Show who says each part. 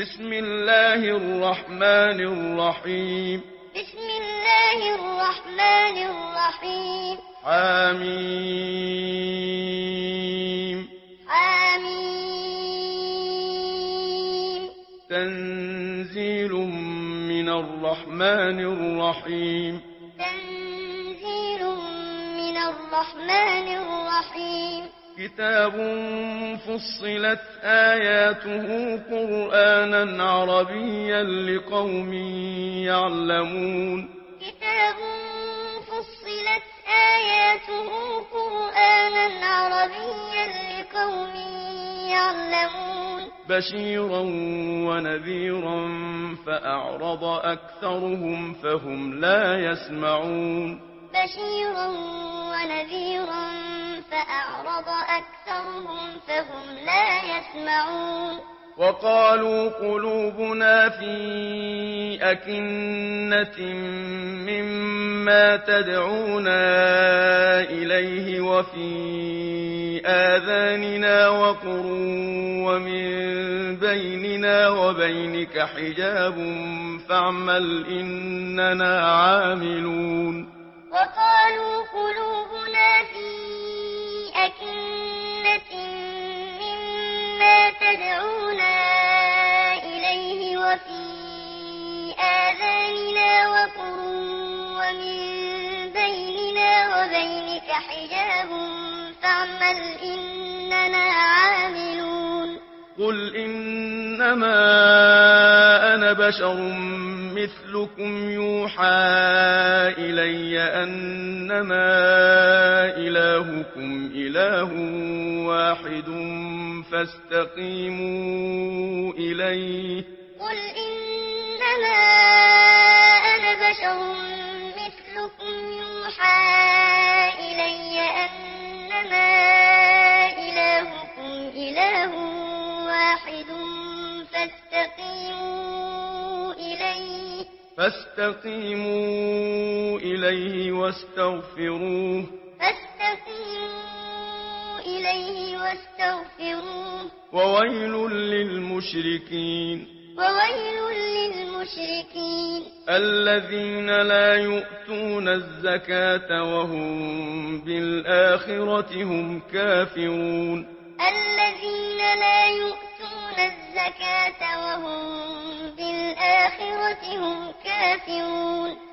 Speaker 1: بسم الله الرحمن الرحيم
Speaker 2: بسم الله الرحمن الرحيم
Speaker 1: حميم
Speaker 2: حميم
Speaker 1: تنزيل من الرحمن الرحيم
Speaker 2: تنزيل من الرحمن الرحيم
Speaker 1: كتاب فصلت آياته قرآنا عربيا لقوم يعلمون
Speaker 2: كتاب فصلت آياته قرآنا عربيا لقوم يعلمون
Speaker 1: بشيرا ونذيرا فأعرض أكثرهم فهم لا يسمعون
Speaker 2: بشيرا ونذيرا فأعرض أكثرهم فهم لا يسمعون
Speaker 1: وقالوا قلوبنا في أكنة مما تدعونا إليه وفي آذاننا وقر ومن بيننا وبينك حجاب فاعمل إننا عاملون
Speaker 2: وقالوا قلوبنا في أكنة مما تدعونا إليه وفي آذاننا وقر ومن بيننا وبينك حجاب فاعمل إننا عاملون
Speaker 1: قل إنما أنا بشر مثلكم يوحى إلي أنما إلهكم إله واحد فاستقيموا إليه
Speaker 2: قل إنما أنا بشر مثلكم يوحى إلي أنما إلهكم إله واحد
Speaker 1: فاستقيموا إليه واستغفروه وويل للمشركين الذين لا يؤتون الزكاة وهم بالآخرة هم كافرون
Speaker 2: الذين لا يؤتون الزكاة وهم بالآخرة هم كافرون